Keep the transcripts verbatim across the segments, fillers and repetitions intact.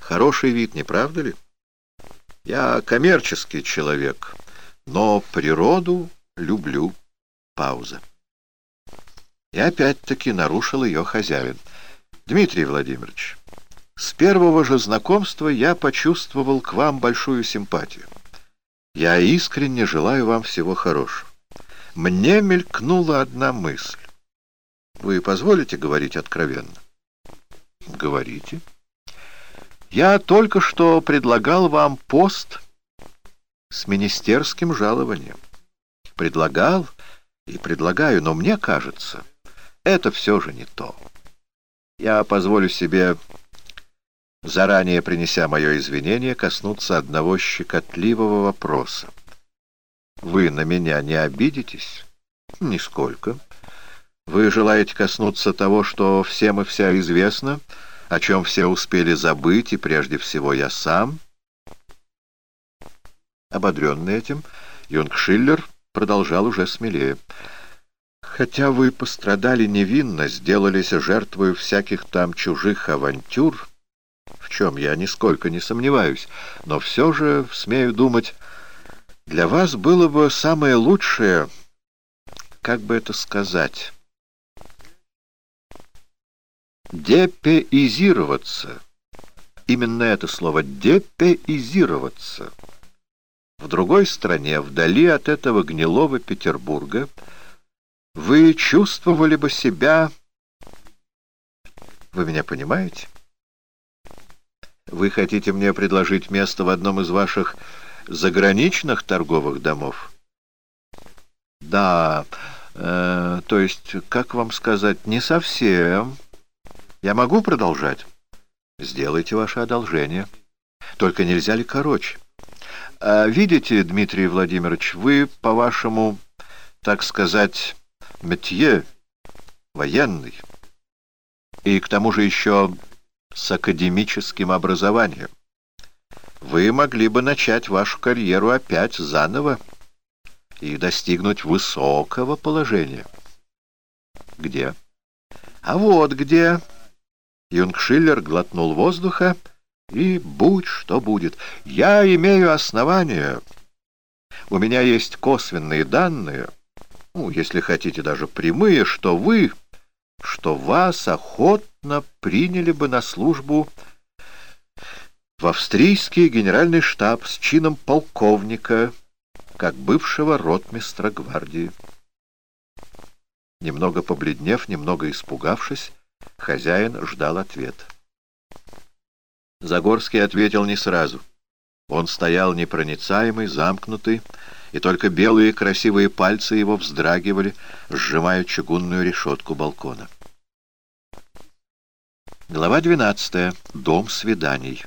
Хороший вид, не правда ли? Я коммерческий человек, но природу люблю. Пауза. И опять-таки нарушил ее хозяин. Дмитрий Владимирович, с первого же знакомства я почувствовал к вам большую симпатию. Я искренне желаю вам всего хорошего. Мне мелькнула одна мысль. Вы позволите говорить откровенно? Говорите. Я только что предлагал вам пост с министерским жалованием. Предлагал и предлагаю, но мне кажется, это все же не то. Я позволю себе, заранее принеся мое извинение, коснуться одного щекотливого вопроса. Вы на меня не обидитесь? Нисколько. Вы желаете коснуться того, что всем и вся известно, о чем все успели забыть, и прежде всего я сам? Ободренный этим, Юнгшиллер продолжал уже смелее. Хотя вы пострадали невинно, сделались жертвой всяких там чужих авантюр, в чем я нисколько не сомневаюсь, но все же, смею думать, для вас было бы самое лучшее, как бы это сказать, депеизироваться. Именно это слово «депеизироваться». В другой стране, вдали от этого гнилого Петербурга, вы чувствовали бы себя... Вы меня понимаете? Вы хотите мне предложить место в одном из ваших заграничных торговых домов? Да, э, то есть, как вам сказать, не совсем. Я могу продолжать? Сделайте ваше одолжение. Только нельзя ли короче? А видите, Дмитрий Владимирович, вы, по-вашему, так сказать, метье военный, и к тому же еще с академическим образованием. Вы могли бы начать вашу карьеру опять заново и достигнуть высокого положения. Где? А вот где. Юнгшиллер глотнул воздуха, и будь что будет. Я имею основания. У меня есть косвенные данные, ну, если хотите, даже прямые, что вы, что вас охотно приняли бы на службу в австрийский генеральный штаб с чином полковника, как бывшего ротмистра гвардии. Немного побледнев, немного испугавшись, хозяин ждал ответа. Загорский ответил не сразу. Он стоял непроницаемый, замкнутый, и только белые красивые пальцы его вздрагивали, сжимая чугунную решетку балкона. Глава двенадцатая. Дом свиданий.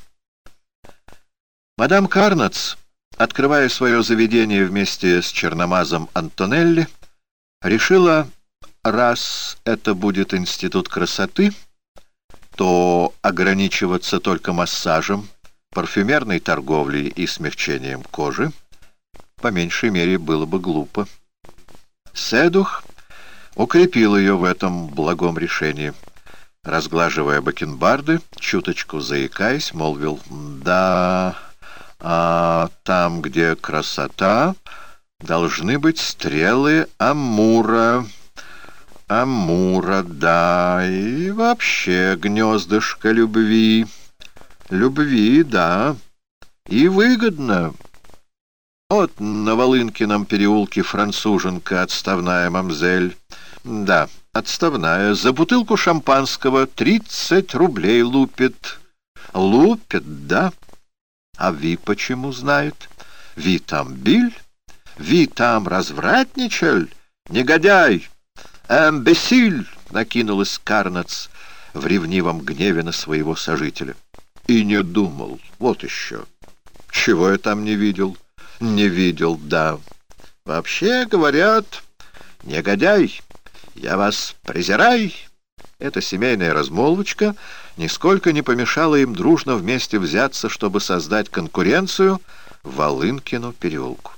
Мадам Карнац, открывая свое заведение вместе с черномазом Антонелли, решила, раз это будет институт красоты, то ограничиваться только массажем, парфюмерной торговлей и смягчением кожи по меньшей мере было бы глупо. Седух укрепил ее в этом благом решении. Разглаживая бакенбарды, чуточку заикаясь, молвил: «Да, а там, где красота, должны быть стрелы Амура». Амура, да, и вообще гнездышко любви. Любви, да, и выгодно. Вот на Волынкином переулке француженка, отставная мамзель. Да, отставная. За бутылку шампанского тридцать рублей лупит. Лупит, да. А Ви почему знает? Ви там биль? Ви там развратничаль? Негодяй! «Эмбесиль!» — накинулась Карнац в ревнивом гневе на своего сожителя. И не думал. Вот еще. Чего я там не видел? Не видел, да. Вообще, говорят, негодяй, я вас презирай. Эта семейная размолвочка нисколько не помешала им дружно вместе взяться, чтобы создать конкуренцию Волынкину переулку.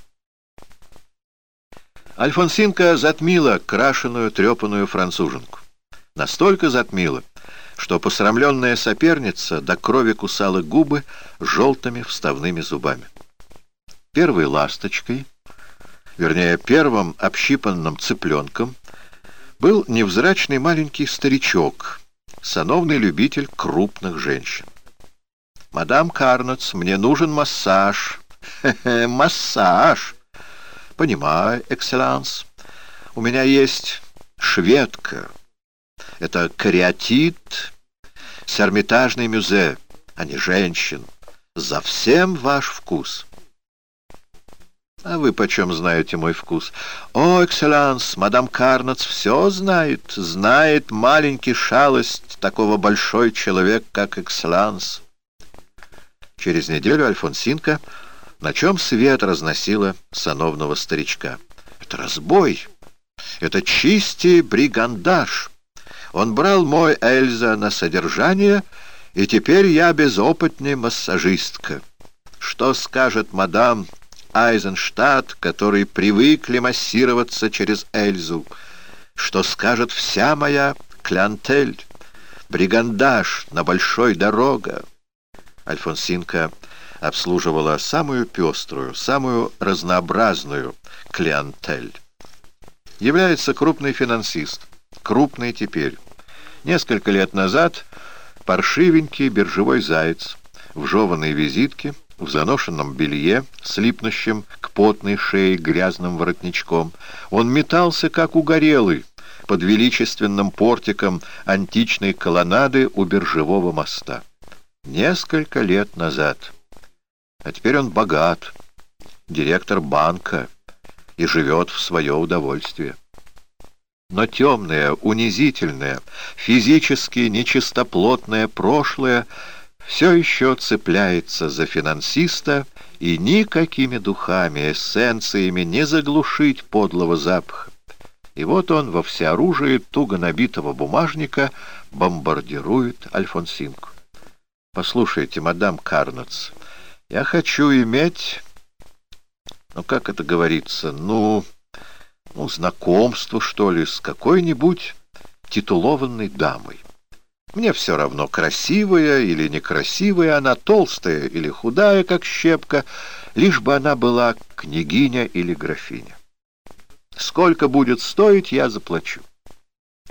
Альфонсинка затмила крашеную, трепаную француженку. Настолько затмила, что посрамленная соперница до крови кусала губы желтыми вставными зубами. Первой ласточкой, вернее, первым общипанным цыпленком, был невзрачный маленький старичок, сановный любитель крупных женщин. «Мадам Карнотс, мне нужен массаж». «Хе-хе, массаж!» «Понимаю, экселленс. У меня есть шведка. Это кариатид с Эрмитажной мюзе, а не женщин. За всем ваш вкус». «А вы почем знаете мой вкус?» «О, экселленс, мадам Карнотс все знает. Знает маленький шалость такого большой человек, как экселленс». Через неделю Альфонсинка, на чем свет разносила сановного старичка. «Это разбой! Это чистый бригандаж! Он брал мой Эльза на содержание, и теперь я безопытная массажистка. Что скажет мадам Айзенштадт, которые привыкли массироваться через Эльзу? Что скажет вся моя клиентель? Бригандаж на большой дорога!» Альфонсинка обслуживала самую пеструю, самую разнообразную клиентель. Является крупный финансист, крупный теперь. Несколько лет назад паршивенький биржевой заяц в жеваной визитке, в заношенном белье, с липнущим к потной шее грязным воротничком. Он метался, как угорелый, под величественным портиком античной колоннады у биржевого моста. Несколько лет назад. А теперь он богат, директор банка, и живет в свое удовольствие. Но темное, унизительное, физически нечистоплотное прошлое все еще цепляется за финансиста, и никакими духами, эссенциями не заглушить подлого запаха. И вот он во всеоружии туго набитого бумажника бомбардирует Альфонсинку. «Послушайте, мадам Карнотс, я хочу иметь, ну, как это говорится, ну, ну, знакомство, что ли, с какой-нибудь титулованной дамой. Мне все равно, красивая или некрасивая она, толстая или худая, как щепка, лишь бы она была княгиня или графиня. Сколько будет стоить, я заплачу.